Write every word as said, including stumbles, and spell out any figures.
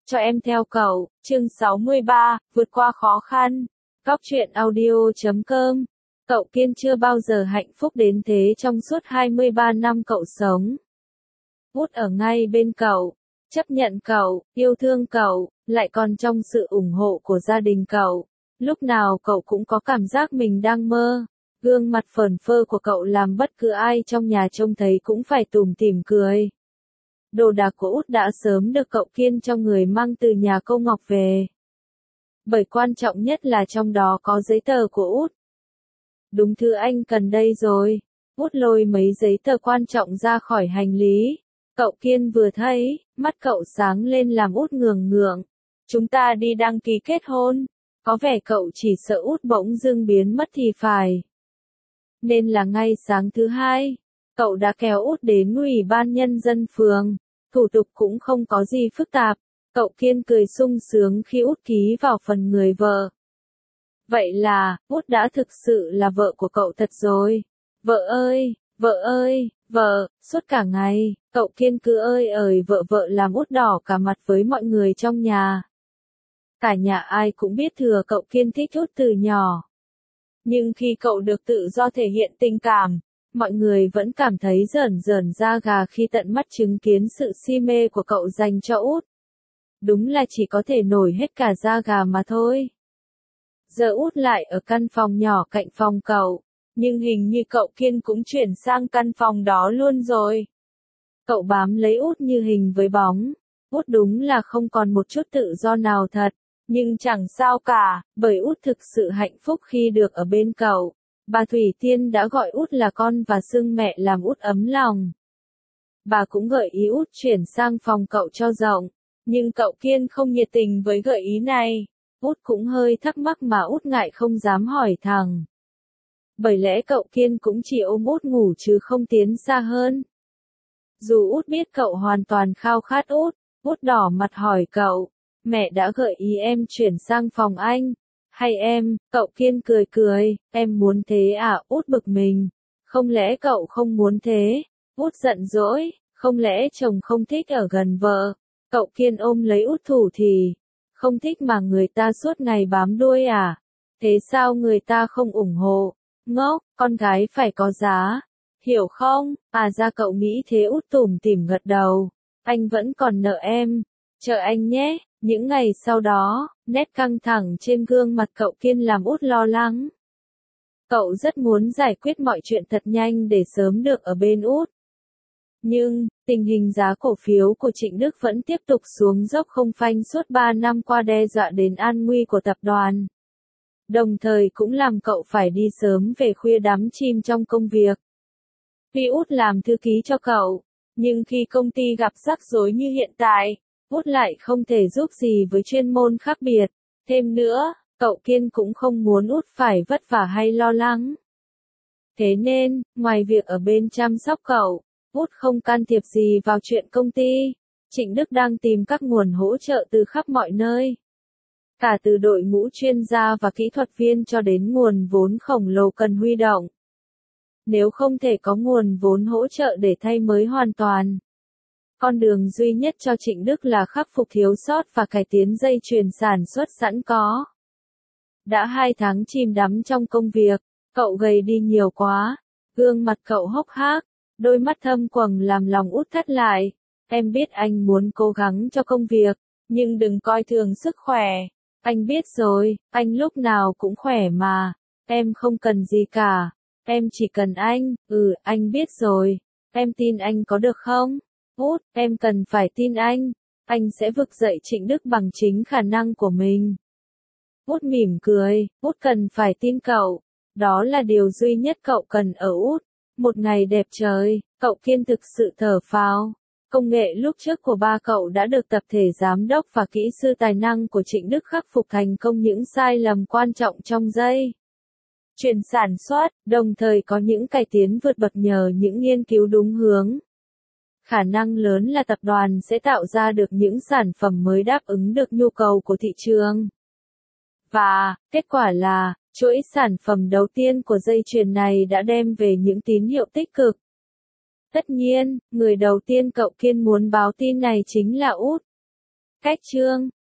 Cho em theo cậu, chương sáu mươi ba, vượt qua khó khăn. Góc truyện audio chấm com. Cậu Kiên chưa bao giờ hạnh phúc đến thế trong suốt hai mươi ba năm cậu sống. Út ở ngay bên cậu, chấp nhận cậu, yêu thương cậu, lại còn trong sự ủng hộ của gia đình cậu. Lúc nào cậu cũng có cảm giác mình đang mơ. Gương mặt phởn phơ của cậu làm bất cứ ai trong nhà trông thấy cũng phải tủm tỉm cười. Đồ đạc của Út đã sớm được cậu Kiên cho người mang từ nhà cô Ngọc về. Bởi quan trọng nhất là trong đó có giấy tờ của Út. Đúng thứ anh cần đây rồi. Út lôi mấy giấy tờ quan trọng ra khỏi hành lý. Cậu Kiên vừa thấy, mắt cậu sáng lên làm Út ngường ngượng. Chúng ta đi đăng ký kết hôn. Có vẻ cậu chỉ sợ Út bỗng dưng biến mất thì phải. Nên là ngay sáng thứ hai, cậu đã kéo Út đến Ủy ban nhân dân phường. Thủ tục cũng không có gì phức tạp. Cậu Kiên cười sung sướng khi Út ký vào phần người vợ. Vậy là, Út đã thực sự là vợ của cậu thật rồi. Vợ ơi, vợ ơi, vợ, suốt cả ngày, cậu Kiên cứ ơi ơi vợ vợ làm Út đỏ cả mặt với mọi người trong nhà. Cả nhà ai cũng biết thừa cậu Kiên thích Út từ nhỏ. Nhưng khi cậu được tự do thể hiện tình cảm, mọi người vẫn cảm thấy rởn rởn da gà khi tận mắt chứng kiến sự si mê của cậu dành cho Út. Đúng là chỉ có thể nổi hết cả da gà mà thôi. Giờ Út lại ở căn phòng nhỏ cạnh phòng cậu, nhưng hình như cậu Kiên cũng chuyển sang căn phòng đó luôn rồi. Cậu bám lấy Út như hình với bóng. Út đúng là không còn một chút tự do nào thật, nhưng chẳng sao cả, bởi Út thực sự hạnh phúc khi được ở bên cậu. Bà Thủy Tiên đã gọi Út là con và xưng mẹ làm Út ấm lòng. Bà cũng gợi ý Út chuyển sang phòng cậu cho rộng, nhưng cậu Kiên không nhiệt tình với gợi ý này. Út cũng hơi thắc mắc mà Út ngại không dám hỏi thẳng. Bởi lẽ cậu Kiên cũng chỉ ôm Út ngủ chứ không tiến xa hơn. Dù Út biết cậu hoàn toàn khao khát Út, Út đỏ mặt hỏi cậu, mẹ đã gợi ý em chuyển sang phòng anh. Hay em, cậu Kiên cười cười, em muốn thế à? Út bực mình. Không lẽ cậu không muốn thế? Út giận dỗi, không lẽ chồng không thích ở gần vợ? Cậu Kiên ôm lấy Út thủ thì, không thích mà người ta suốt ngày bám đuôi à? Thế sao người ta không ủng hộ? Ngốc, con gái phải có giá. Hiểu không? À ra cậu nghĩ thế. Út tủm tỉm gật đầu. Anh vẫn còn nợ em. Chờ anh nhé. Những ngày sau đó, nét căng thẳng trên gương mặt cậu Kiên làm Út lo lắng. Cậu rất muốn giải quyết mọi chuyện thật nhanh để sớm được ở bên Út. Nhưng, tình hình giá cổ phiếu của Trịnh Đức vẫn tiếp tục xuống dốc không phanh suốt ba năm qua, đe dọa đến an nguy của tập đoàn. Đồng thời cũng làm cậu phải đi sớm về khuya đắm chìm trong công việc. Tuy Út làm thư ký cho cậu, nhưng khi công ty gặp rắc rối như hiện tại, Út lại không thể giúp gì với chuyên môn khác biệt. Thêm nữa, cậu Kiên cũng không muốn Út phải vất vả hay lo lắng. Thế nên, ngoài việc ở bên chăm sóc cậu, Út không can thiệp gì vào chuyện công ty. Trịnh Đức đang tìm các nguồn hỗ trợ từ khắp mọi nơi. Cả từ đội ngũ chuyên gia và kỹ thuật viên cho đến nguồn vốn khổng lồ cần huy động. Nếu không thể có nguồn vốn hỗ trợ để thay mới hoàn toàn, con đường duy nhất cho Trịnh Đức là khắc phục thiếu sót và cải tiến dây chuyền sản xuất sẵn có. Đã hai tháng chìm đắm trong công việc, cậu gầy đi nhiều quá. Gương mặt cậu hốc hác, đôi mắt thâm quầng làm lòng Út thắt lại. Em biết anh muốn cố gắng cho công việc, nhưng đừng coi thường sức khỏe. Anh biết rồi, anh lúc nào cũng khỏe mà. Em không cần gì cả. Em chỉ cần anh. Ừ, anh biết rồi. Em tin anh có được không? Út, em cần phải tin anh. Anh sẽ vực dậy Trịnh Đức bằng chính khả năng của mình. Út mỉm cười. Út cần phải tin cậu. Đó là điều duy nhất cậu cần ở Út. Một ngày đẹp trời, cậu Kiên thực sự thở phào. Công nghệ lúc trước của ba cậu đã được tập thể giám đốc và kỹ sư tài năng của Trịnh Đức khắc phục thành công những sai lầm quan trọng trong dây chuyền sản xuất, đồng thời có những cải tiến vượt bậc nhờ những nghiên cứu đúng hướng. Khả năng lớn là tập đoàn sẽ tạo ra được những sản phẩm mới đáp ứng được nhu cầu của thị trường. Và, kết quả là, chuỗi sản phẩm đầu tiên của dây chuyền này đã đem về những tín hiệu tích cực. Tất nhiên, người đầu tiên cậu Kiên muốn báo tin này chính là Út. Cách chương